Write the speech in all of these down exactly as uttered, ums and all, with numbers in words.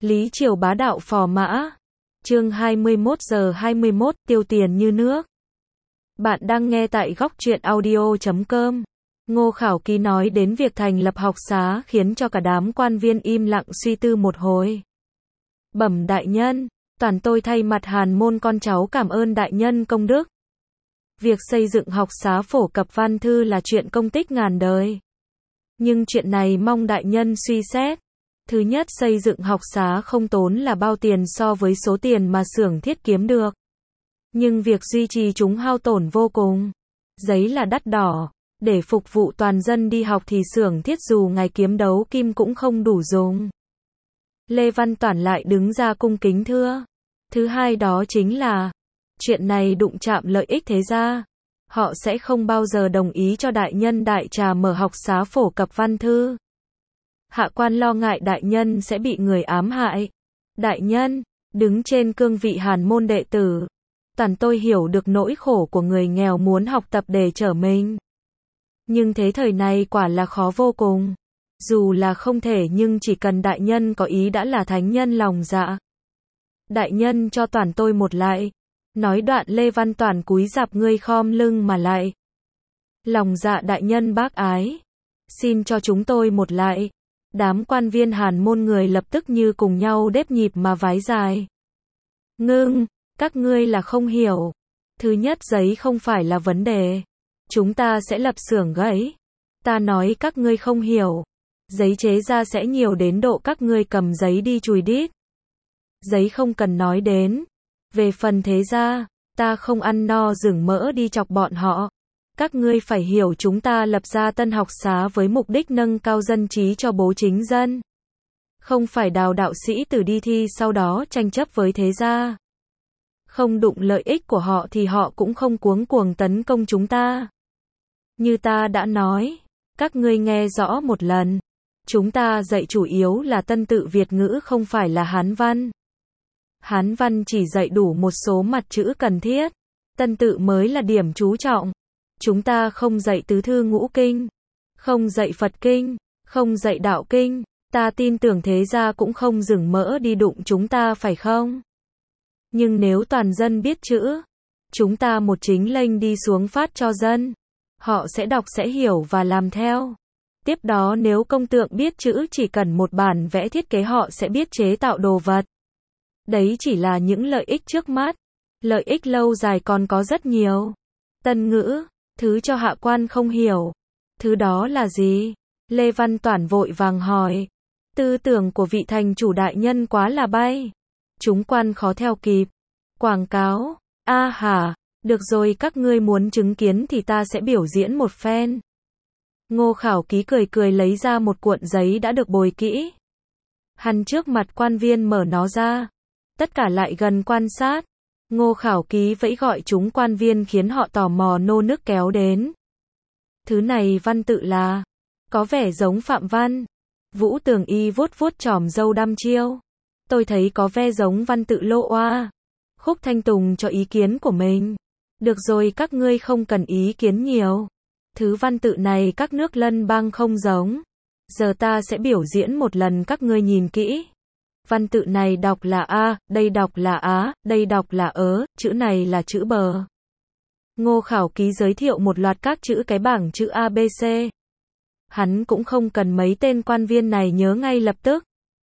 Lý Triều bá đạo phò mã. Chương hai mươi mốt giờ hai mươi mốt, tiêu tiền như nước. Bạn đang nghe tại góc truyện audio chấm com. Ngô Khảo Ký nói đến việc thành lập học xá khiến cho cả đám quan viên im lặng suy tư một hồi. Bẩm đại nhân, toàn tôi thay mặt Hàn môn con cháu cảm ơn đại nhân công đức. Việc xây dựng học xá phổ cập văn thư là chuyện công tích ngàn đời. Nhưng chuyện này mong đại nhân suy xét. Thứ nhất, xây dựng học xá không tốn là bao tiền so với số tiền mà xưởng thiết kiếm được. Nhưng việc duy trì chúng hao tổn vô cùng. Giấy là đắt đỏ. Để phục vụ toàn dân đi học thì xưởng thiết dù ngày kiếm đấu kim cũng không đủ dùng. Lê Văn Toản lại đứng ra cung kính thưa. Thứ hai đó chính là, chuyện này đụng chạm lợi ích thế gia. Họ sẽ không bao giờ đồng ý cho đại nhân đại trà mở học xá phổ cập văn thư. Hạ quan lo ngại đại nhân sẽ bị người ám hại. Đại nhân, đứng trên cương vị Hàn môn đệ tử, toàn tôi hiểu được nỗi khổ của người nghèo muốn học tập để trở mình. Nhưng thế thời này quả là khó vô cùng. Dù là không thể nhưng chỉ cần đại nhân có ý đã là thánh nhân lòng dạ. Đại nhân cho toàn tôi một lại. Nói đoạn Lê Văn Toản cúi rạp ngươi khom lưng mà lại. Lòng dạ đại nhân bác ái. Xin cho chúng tôi một lại. Đám quan viên Hàn môn người lập tức như cùng nhau đếp nhịp mà vái dài. Ngưng, các ngươi là không hiểu. Thứ nhất, giấy không phải là vấn đề. Chúng ta sẽ lập xưởng gãy. Ta nói các ngươi không hiểu. Giấy chế ra sẽ nhiều đến độ các ngươi cầm giấy đi chùi đít. Giấy không cần nói đến. Về phần thế gia, ta không ăn no rừng mỡ đi chọc bọn họ. Các ngươi phải hiểu chúng ta lập ra tân học xá với mục đích nâng cao dân trí cho bố chính dân. Không phải đào đạo sĩ tử đi thi sau đó tranh chấp với thế gia. Không đụng lợi ích của họ thì họ cũng không cuống cuồng tấn công chúng ta. Như ta đã nói, các ngươi nghe rõ một lần. Chúng ta dạy chủ yếu là tân tự Việt ngữ không phải là Hán văn. Hán văn chỉ dạy đủ một số mặt chữ cần thiết. Tân tự mới là điểm chú trọng. Chúng ta không dạy tứ thư ngũ kinh, không dạy Phật kinh, không dạy đạo kinh. Ta tin tưởng thế gia cũng không dừng mỡ đi đụng chúng ta phải không? Nhưng nếu toàn dân biết chữ, chúng ta một chính lệnh đi xuống phát cho dân. Họ sẽ đọc sẽ hiểu và làm theo. Tiếp đó nếu công tượng biết chữ chỉ cần một bản vẽ thiết kế họ sẽ biết chế tạo đồ vật. Đấy chỉ là những lợi ích trước mắt. Lợi ích lâu dài còn có rất nhiều. Tân ngữ, thứ cho hạ quan không hiểu. Thứ đó là gì? Lê Văn Toản vội vàng hỏi. Tư tưởng của vị thành chủ đại nhân quá là bay. Chúng quan khó theo kịp. Quảng cáo. A hả, được rồi các ngươi muốn chứng kiến thì ta sẽ biểu diễn một phen. Ngô Khảo Ký cười cười lấy ra một cuộn giấy đã được bồi kỹ. Hắn trước mặt quan viên mở nó ra. Tất cả lại gần quan sát. Ngô Khảo Ký vẫy gọi chúng quan viên khiến họ tò mò nô nức kéo đến. Thứ này văn tự là, có vẻ giống Phạm văn. Vũ Tường Y vuốt vuốt chòm râu đăm chiêu. Tôi thấy có vẻ giống văn tự Lô Oa. Khúc Thanh Tùng cho ý kiến của mình. Được rồi các ngươi không cần ý kiến nhiều. Thứ văn tự này các nước lân bang không giống. Giờ ta sẽ biểu diễn một lần các ngươi nhìn kỹ. Văn tự này đọc là A, đây đọc là Á, đây đọc là Ớ, chữ này là chữ Bờ. Ngô Khảo Ký giới thiệu một loạt các chữ cái bảng chữ A B C. Hắn cũng không cần mấy tên quan viên này nhớ ngay lập tức.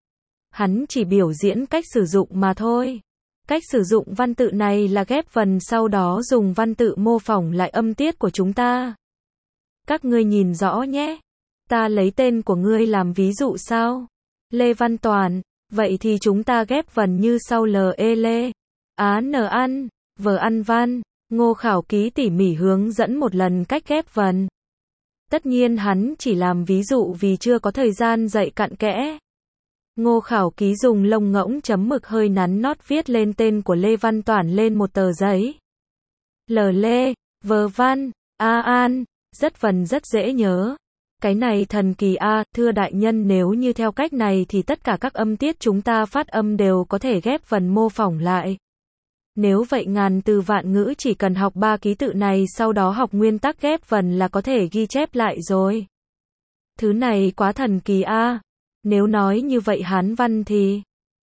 Hắn chỉ biểu diễn cách sử dụng mà thôi. Cách sử dụng văn tự này là ghép vần sau đó dùng văn tự mô phỏng lại âm tiết của chúng ta. Các ngươi nhìn rõ nhé. Ta lấy tên của ngươi làm ví dụ sao? Lê Văn Toản. Vậy thì chúng ta ghép vần như sau L E Lê, Á N ăn, V ăn văn. Ngô Khảo Ký tỉ mỉ hướng dẫn một lần cách ghép vần. Tất nhiên hắn chỉ làm ví dụ vì chưa có thời gian dạy cặn kẽ. Ngô Khảo Ký dùng lông ngỗng chấm mực hơi nắn nót viết lên tên của Lê Văn Toản lên một tờ giấy. L Lê, V văn, A an, rất vần rất dễ nhớ. Cái này thần kỳ a, thưa đại nhân nếu như theo cách này thì tất cả các âm tiết chúng ta phát âm đều có thể ghép vần mô phỏng lại. Nếu vậy ngàn từ vạn ngữ chỉ cần học ba ký tự này sau đó học nguyên tắc ghép vần là có thể ghi chép lại rồi. Thứ này quá thần kỳ a. Nếu nói như vậy Hán văn thì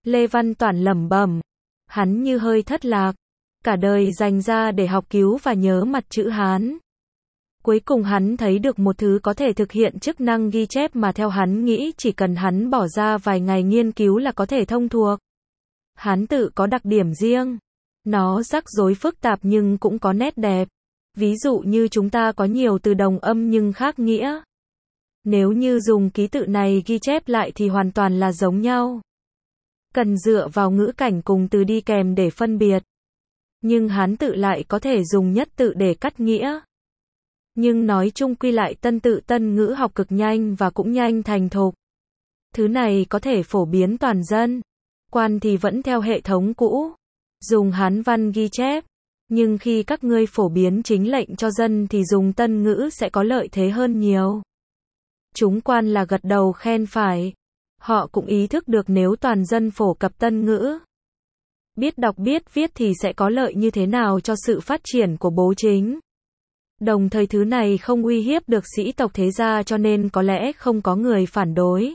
Lê Văn Toản lẩm bẩm. Hắn như hơi thất lạc. Cả đời dành ra để học cứu và nhớ mặt chữ Hán. Cuối cùng hắn thấy được một thứ có thể thực hiện chức năng ghi chép mà theo hắn nghĩ chỉ cần hắn bỏ ra vài ngày nghiên cứu là có thể thông thuộc. Hán tự có đặc điểm riêng. Nó rắc rối phức tạp nhưng cũng có nét đẹp. Ví dụ như chúng ta có nhiều từ đồng âm nhưng khác nghĩa. Nếu như dùng ký tự này ghi chép lại thì hoàn toàn là giống nhau. Cần dựa vào ngữ cảnh cùng từ đi kèm để phân biệt. Nhưng Hán tự lại có thể dùng nhất tự để cắt nghĩa. Nhưng nói chung quy lại tân tự tân ngữ học cực nhanh và cũng nhanh thành thục. Thứ này có thể phổ biến toàn dân. Quan thì vẫn theo hệ thống cũ. Dùng Hán văn ghi chép. Nhưng khi các ngươi phổ biến chính lệnh cho dân thì dùng tân ngữ sẽ có lợi thế hơn nhiều. Chúng quan là gật đầu khen phải. Họ cũng ý thức được nếu toàn dân phổ cập tân ngữ. Biết đọc biết viết thì sẽ có lợi như thế nào cho sự phát triển của bố chính. Đồng thời thứ này không uy hiếp được sĩ tộc thế gia cho nên có lẽ không có người phản đối.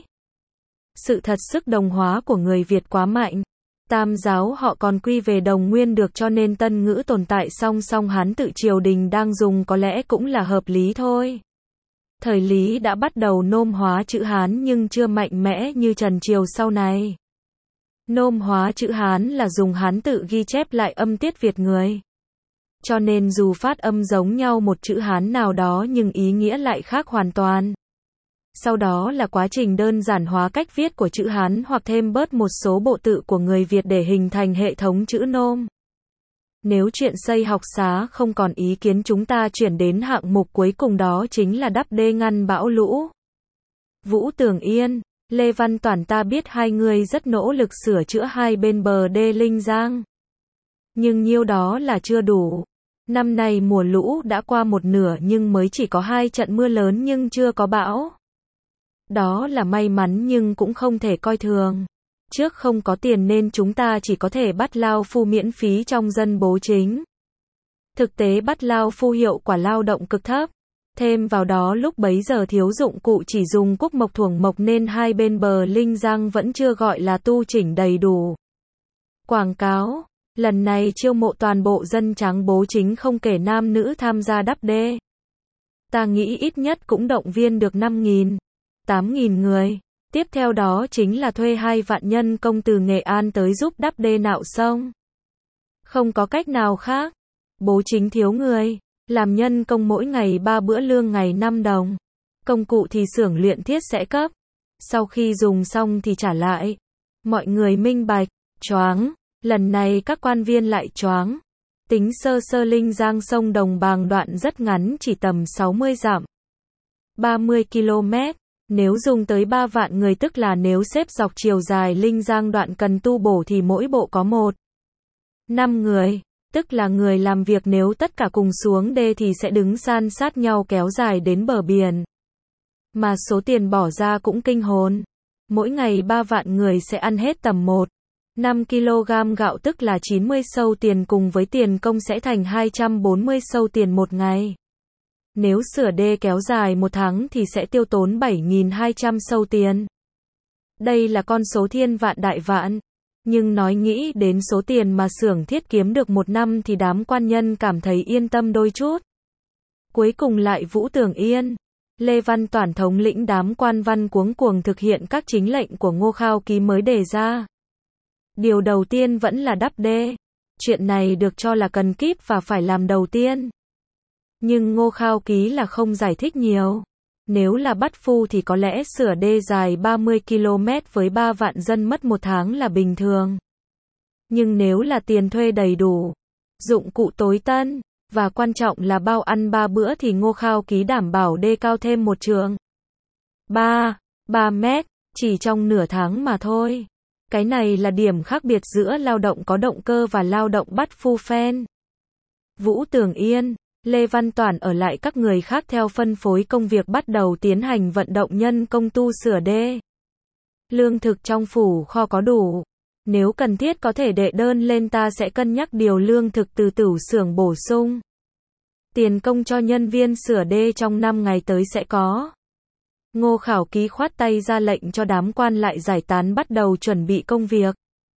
Sự thật sức đồng hóa của người Việt quá mạnh. Tam giáo họ còn quy về đồng nguyên được cho nên tân ngữ tồn tại song song Hán tự triều đình đang dùng có lẽ cũng là hợp lý thôi. Thời Lý đã bắt đầu nôm hóa chữ Hán nhưng chưa mạnh mẽ như Trần Triều sau này. Nôm hóa chữ Hán là dùng Hán tự ghi chép lại âm tiết Việt người. Cho nên dù phát âm giống nhau một chữ Hán nào đó nhưng ý nghĩa lại khác hoàn toàn. Sau đó là quá trình đơn giản hóa cách viết của chữ Hán hoặc thêm bớt một số bộ tự của người Việt để hình thành hệ thống chữ nôm. Nếu chuyện xây học xá không còn ý kiến chúng ta chuyển đến hạng mục cuối cùng đó chính là đắp đê ngăn bão lũ. Vũ Tường Yên, Lê Văn Toản ta biết hai người rất nỗ lực sửa chữa hai bên bờ đê Linh Giang. Nhưng nhiêu đó là chưa đủ. Năm nay mùa lũ đã qua một nửa nhưng mới chỉ có hai trận mưa lớn nhưng chưa có bão. Đó là may mắn nhưng cũng không thể coi thường. Trước không có tiền nên chúng ta chỉ có thể bắt lao phu miễn phí trong dân bố chính. Thực tế bắt lao phu hiệu quả lao động cực thấp. Thêm vào đó lúc bấy giờ thiếu dụng cụ chỉ dùng cuốc mộc thuồng mộc nên hai bên bờ Linh Giang vẫn chưa gọi là tu chỉnh đầy đủ. Quảng cáo, lần này chiêu mộ toàn bộ dân tráng bố chính không kể nam nữ tham gia đắp đê. Ta nghĩ ít nhất cũng động viên được năm nghìn, tám nghìn người. Tiếp theo đó chính là thuê hai vạn nhân công từ Nghệ An tới giúp đắp đê nạo sông. Không có cách nào khác. Bố chính thiếu người. Làm nhân công mỗi ngày ba bữa lương ngày năm đồng. Công cụ thì xưởng luyện thiết sẽ cấp. Sau khi dùng xong thì trả lại. Mọi người minh bạch, choáng. Lần này các quan viên lại choáng. Tính sơ sơ Linh Giang sông Đồng Bàng đoạn rất ngắn chỉ tầm sáu mươi dặm. ba mươi ki lô mét. Nếu dùng tới ba vạn người tức là nếu xếp dọc chiều dài Linh Giang đoạn cần tu bổ thì mỗi bộ có một. năm người. Tức là người làm việc nếu tất cả cùng xuống đê thì sẽ đứng san sát nhau kéo dài đến bờ biển. Mà số tiền bỏ ra cũng kinh hồn. Mỗi ngày ba vạn người sẽ ăn hết tầm một phẩy năm ki lô gam gạo tức là chín mươi sâu tiền cùng với tiền công sẽ thành hai trăm bốn mươi sâu tiền một ngày. Nếu sửa đê kéo dài một tháng thì sẽ tiêu tốn bảy nghìn hai trăm sâu tiền. Đây là con số thiên vạn đại vạn. Nhưng nói nghĩ đến số tiền mà xưởng thiết kiếm được một năm thì đám quan nhân cảm thấy yên tâm đôi chút. Cuối cùng lại Vũ Tường Yên. Lê Văn Toản thống lĩnh đám quan văn cuống cuồng thực hiện các chính lệnh của Ngô Khao Ký mới đề ra. Điều đầu tiên vẫn là đắp đê. Chuyện này được cho là cần kíp và phải làm đầu tiên. Nhưng Ngô Khao Ký là không giải thích nhiều. Nếu là bắt phu thì có lẽ sửa đê dài ba mươi ki lô mét với ba vạn dân mất một tháng là bình thường. Nhưng nếu là tiền thuê đầy đủ, dụng cụ tối tân, và quan trọng là bao ăn ba bữa thì Ngô Khao Ký đảm bảo đê cao thêm một trượng. ba, ba mét, chỉ trong nửa tháng mà thôi. Cái này là điểm khác biệt giữa lao động có động cơ và lao động bắt phu phen. Vũ Tường Yên, Lê Văn Toản ở lại các người khác theo phân phối công việc bắt đầu tiến hành vận động nhân công tu sửa đê. Lương thực trong phủ kho có đủ. Nếu cần thiết có thể đệ đơn lên ta sẽ cân nhắc điều lương thực từ tửu xưởng bổ sung. Tiền công cho nhân viên sửa đê trong năm ngày tới sẽ có. Ngô Khảo Ký khoát tay ra lệnh cho đám quan lại giải tán bắt đầu chuẩn bị công việc.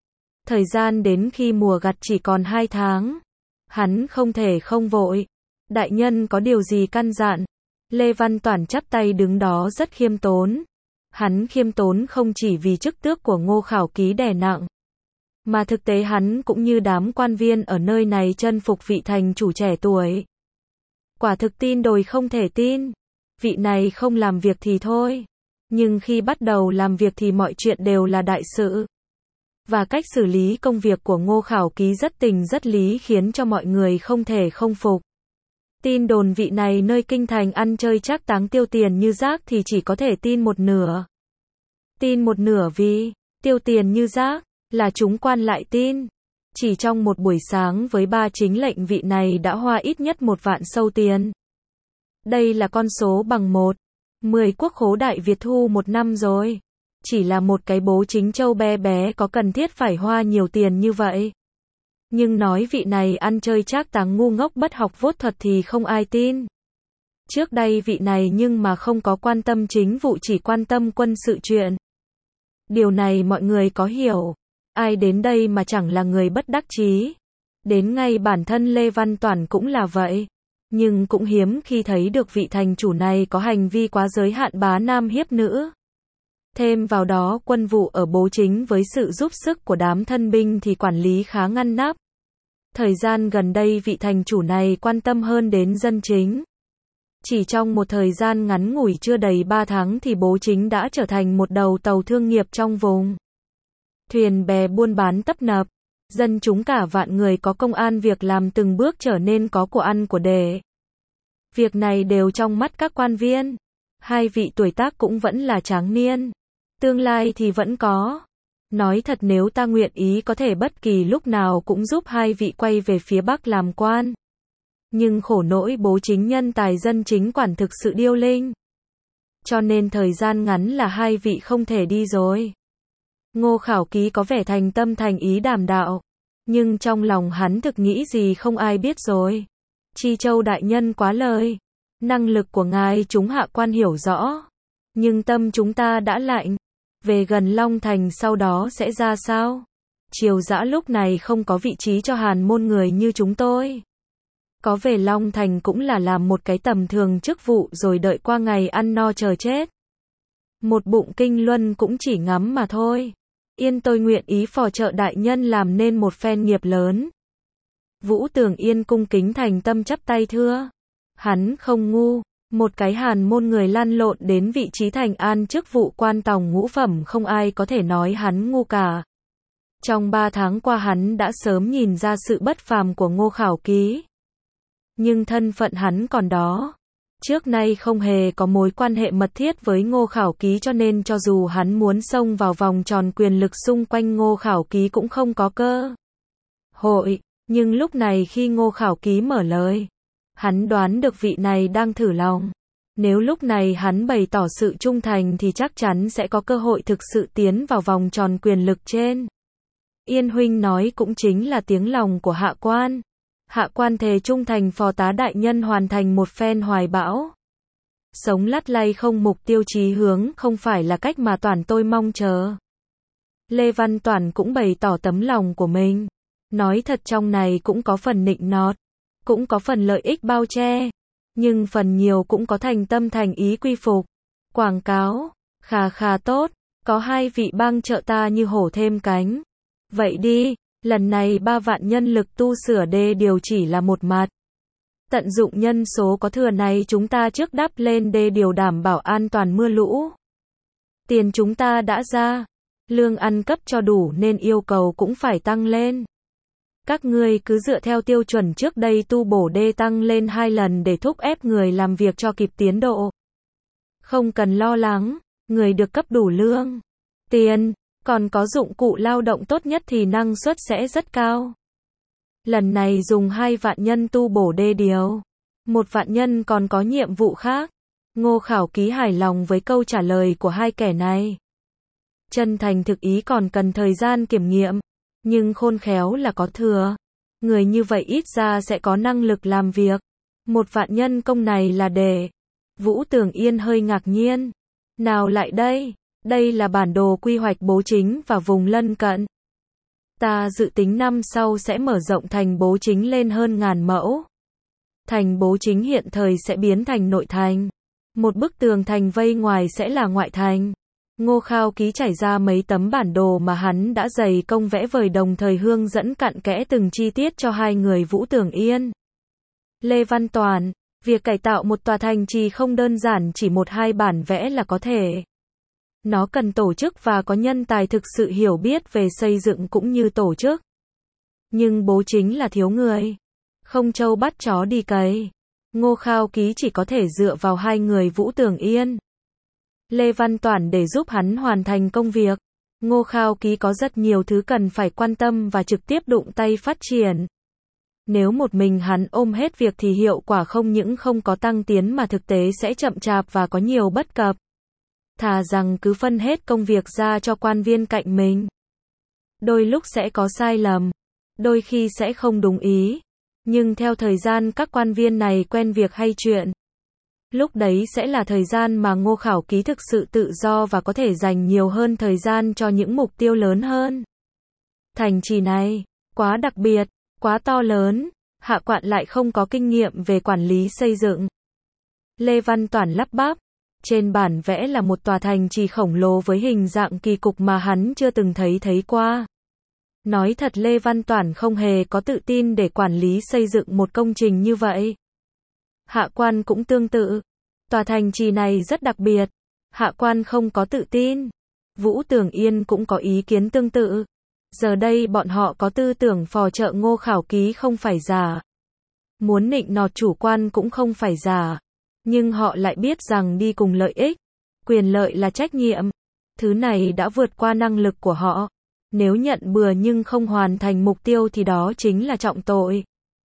Thời gian đến khi mùa gặt chỉ còn hai tháng. Hắn không thể không vội. Đại nhân có điều gì căn dặn? Lê Văn Toản chắp tay đứng đó rất khiêm tốn. Hắn khiêm tốn không chỉ vì chức tước của Ngô Khảo Ký đè nặng, mà thực tế hắn cũng như đám quan viên ở nơi này chân phục vị thành chủ trẻ tuổi. Quả thực tin đồn không thể tin. Vị này không làm việc thì thôi, nhưng khi bắt đầu làm việc thì mọi chuyện đều là đại sự. Và cách xử lý công việc của Ngô Khảo Ký rất tình rất lý khiến cho mọi người không thể không phục. Tin đồn vị này nơi kinh thành ăn chơi trác táng tiêu tiền như rác thì chỉ có thể tin một nửa. Tin một nửa vì tiêu tiền như rác là chúng quan lại tin. Chỉ trong một buổi sáng với ba chính lệnh vị này đã hoa ít nhất một vạn sâu tiền. Đây là con số bằng một. Mười quốc khố Đại Việt thu một năm rồi. Chỉ là một cái bố chính châu bé bé có cần thiết phải hoa nhiều tiền như vậy. Nhưng nói vị này ăn chơi trác táng ngu ngốc bất học vốt thuật thì không ai tin. Trước đây vị này nhưng mà không có quan tâm chính vụ, chỉ quan tâm quân sự chuyện. Điều này mọi người có hiểu. Ai đến đây mà chẳng là người bất đắc chí. Đến ngay bản thân Lê Văn Toản cũng là vậy. Nhưng cũng hiếm khi thấy được vị thành chủ này có hành vi quá giới hạn bá nam hiếp nữ. Thêm vào đó quân vụ ở bố chính với sự giúp sức của đám thân binh thì quản lý khá ngăn nắp. Thời gian gần đây vị thành chủ này quan tâm hơn đến dân chính. Chỉ trong một thời gian ngắn ngủi chưa đầy ba tháng thì bố chính đã trở thành một đầu tàu thương nghiệp trong vùng. Thuyền bè buôn bán tấp nập, dân chúng cả vạn người có công ăn việc làm từng bước trở nên có của ăn của để. Việc này đều trong mắt các quan viên. Hai vị tuổi tác cũng vẫn là tráng niên. Tương lai thì vẫn có. Nói thật nếu ta nguyện ý có thể bất kỳ lúc nào cũng giúp hai vị quay về phía Bắc làm quan. Nhưng khổ nỗi bố chính nhân tài dân chính quản thực sự điêu linh. Cho nên thời gian ngắn là hai vị không thể đi rồi. Ngô Khảo Ký có vẻ thành tâm thành ý đàm đạo. Nhưng trong lòng hắn thực nghĩ gì không ai biết rồi. Chi Châu đại nhân quá lời. Năng lực của ngài chúng hạ quan hiểu rõ. Nhưng tâm chúng ta đã lạnh. Về gần Long Thành sau đó sẽ ra sao? Triều dã lúc này không có vị trí cho hàn môn người như chúng tôi. Có về Long Thành cũng là làm một cái tầm thường chức vụ rồi đợi qua ngày ăn no chờ chết. Một bụng kinh luân cũng chỉ ngắm mà thôi. Yên tôi nguyện ý phò trợ đại nhân làm nên một phen nghiệp lớn. Vũ Tường Yên cung kính thành tâm chắp tay thưa. Hắn không ngu. Một cái hàn môn người lăn lộn đến vị trí thành an chức vụ quan tòng ngũ phẩm không ai có thể nói hắn ngu cả. Trong ba tháng qua hắn đã sớm nhìn ra sự bất phàm của Ngô Khảo Ký. Nhưng thân phận hắn còn đó. Trước nay không hề có mối quan hệ mật thiết với Ngô Khảo Ký cho nên cho dù hắn muốn xông vào vòng tròn quyền lực xung quanh Ngô Khảo Ký cũng không có cơ hội. Nhưng lúc này khi Ngô Khảo Ký mở lời, hắn đoán được vị này đang thử lòng. Nếu lúc này hắn bày tỏ sự trung thành thì chắc chắn sẽ có cơ hội thực sự tiến vào vòng tròn quyền lực trên. Yên huynh nói cũng chính là tiếng lòng của hạ quan. Hạ quan thề trung thành phò tá đại nhân hoàn thành một phen hoài bão. Sống lắt lay không mục tiêu chí hướng không phải là cách mà Toản tôi mong chờ. Lê Văn Toản cũng bày tỏ tấm lòng của mình. Nói thật trong này cũng có phần nịnh nọt. Cũng có phần lợi ích bao che. Nhưng phần nhiều cũng có thành tâm thành ý quy phục. Quảng cáo. Khà khà tốt. Có hai vị bang trợ ta như hổ thêm cánh. Vậy đi. Lần này ba vạn nhân lực tu sửa đê điều chỉ là một mặt. Tận dụng nhân số có thừa này chúng ta trước đắp lên đê điều đảm bảo an toàn mưa lũ. Tiền chúng ta đã ra. Lương ăn cấp cho đủ nên yêu cầu cũng phải tăng lên. Các ngươi cứ dựa theo tiêu chuẩn trước đây tu bổ đê tăng lên hai lần để thúc ép người làm việc cho kịp tiến độ. Không cần lo lắng, người được cấp đủ lương, tiền, còn có dụng cụ lao động tốt nhất thì năng suất sẽ rất cao. Lần này dùng hai vạn nhân tu bổ đê điều. Một vạn nhân còn có nhiệm vụ khác. Ngô Khảo Ký hài lòng với câu trả lời của hai kẻ này. Chân thành thực ý còn cần thời gian kiểm nghiệm. Nhưng khôn khéo là có thừa. Người như vậy ít ra sẽ có năng lực làm việc. Một vạn nhân công này là để. Vũ Tường Yên hơi ngạc nhiên. Nào lại đây. Đây là bản đồ quy hoạch bố chính và vùng lân cận. Ta dự tính năm sau sẽ mở rộng thành Bố Chính lên hơn ngàn mẫu. Thành Bố Chính hiện thời sẽ biến thành nội thành. Một bức tường thành vây ngoài sẽ là ngoại thành. Ngô Khao Ký trải ra mấy tấm bản đồ mà hắn đã dày công vẽ vời, đồng thời hướng dẫn cặn kẽ từng chi tiết cho hai người Vũ Tưởng Yên, Lê Văn Toàn. Việc cải tạo một tòa thành trì không đơn giản chỉ một hai bản vẽ là có thể. Nó cần tổ chức và có nhân tài thực sự hiểu biết về xây dựng cũng như tổ chức. Nhưng Bố Chính là thiếu người. Không trâu bắt chó đi cày. Ngô Khao Ký chỉ có thể dựa vào hai người Vũ Tưởng Yên, Lê Văn Toản để giúp hắn hoàn thành công việc. Ngô Khao Ký có rất nhiều thứ cần phải quan tâm và trực tiếp đụng tay phát triển. Nếu một mình hắn ôm hết việc thì hiệu quả không những không có tăng tiến mà thực tế sẽ chậm chạp và có nhiều bất cập. Thà rằng cứ phân hết công việc ra cho quan viên cạnh mình. Đôi lúc sẽ có sai lầm, đôi khi sẽ không đúng ý. Nhưng theo thời gian các quan viên này quen việc hay chuyện. Lúc đấy sẽ là thời gian mà Ngô Khảo Ký thực sự tự do và có thể dành nhiều hơn thời gian cho những mục tiêu lớn hơn. Thành trì này, quá đặc biệt, quá to lớn, Hạ Quạn lại không có kinh nghiệm về quản lý xây dựng. Lê Văn Toản lắp bắp, trên bản vẽ là một tòa thành trì khổng lồ với hình dạng kỳ cục mà hắn chưa từng thấy thấy qua. Nói thật Lê Văn Toản không hề có tự tin để quản lý xây dựng một công trình như vậy. Hạ Quan cũng tương tự. Tòa thành trì này rất đặc biệt. Hạ Quan không có tự tin. Vũ Tưởng Yên cũng có ý kiến tương tự. Giờ đây bọn họ có tư tưởng phò trợ Ngô Khảo Ký không phải giả. Muốn nịnh nọt chủ quan cũng không phải giả. Nhưng họ lại biết rằng đi cùng lợi ích. Quyền lợi là trách nhiệm. Thứ này đã vượt qua năng lực của họ. Nếu nhận bừa nhưng không hoàn thành mục tiêu thì đó chính là trọng tội.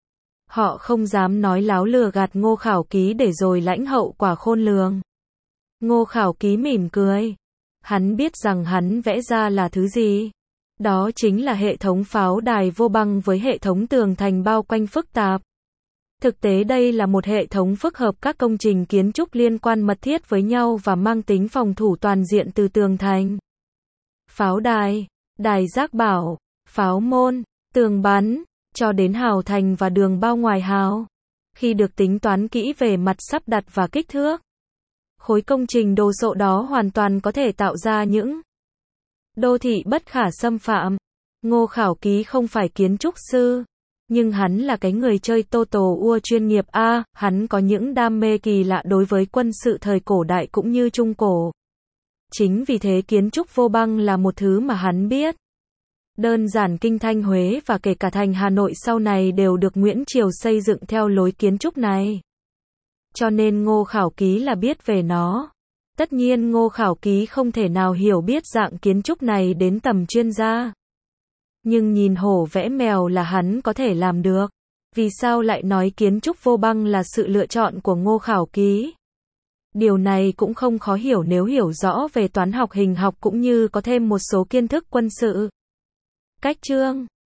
Họ không dám nói láo lừa gạt Ngô Khảo Ký để rồi lãnh hậu quả khôn lường. Ngô Khảo Ký mỉm cười. Hắn biết rằng hắn vẽ ra là thứ gì. Đó chính là hệ thống pháo đài vô băng với hệ thống tường thành bao quanh phức tạp. Thực tế đây là một hệ thống phức hợp các công trình kiến trúc liên quan mật thiết với nhau và mang tính phòng thủ toàn diện từ tường thành, pháo đài, đài giác bảo, pháo môn, tường bắn, cho đến hào thành và đường bao ngoài hào. Khi được tính toán kỹ về mặt sắp đặt và kích thước, khối công trình đồ sộ đó hoàn toàn có thể tạo ra những đô thị bất khả xâm phạm. Ngô Khảo Ký không phải kiến trúc sư, nhưng hắn là cái người chơi Total War chuyên nghiệp a, hắn có những đam mê kỳ lạ đối với quân sự thời cổ đại cũng như trung cổ. Chính vì thế kiến trúc vô băng là một thứ mà hắn biết. Đơn giản Kinh Thanh Huế và kể cả thành Hà Nội sau này đều được Nguyễn Triều xây dựng theo lối kiến trúc này. Cho nên Ngô Khảo Ký là biết về nó. Tất nhiên Ngô Khảo Ký không thể nào hiểu biết dạng kiến trúc này đến tầm chuyên gia. Nhưng nhìn hổ vẽ mèo là hắn có thể làm được. Vì sao lại nói kiến trúc vô băng là sự lựa chọn của Ngô Khảo Ký? Điều này cũng không khó hiểu nếu hiểu rõ về toán học hình học cũng như có thêm một số kiến thức quân sự. Cách chương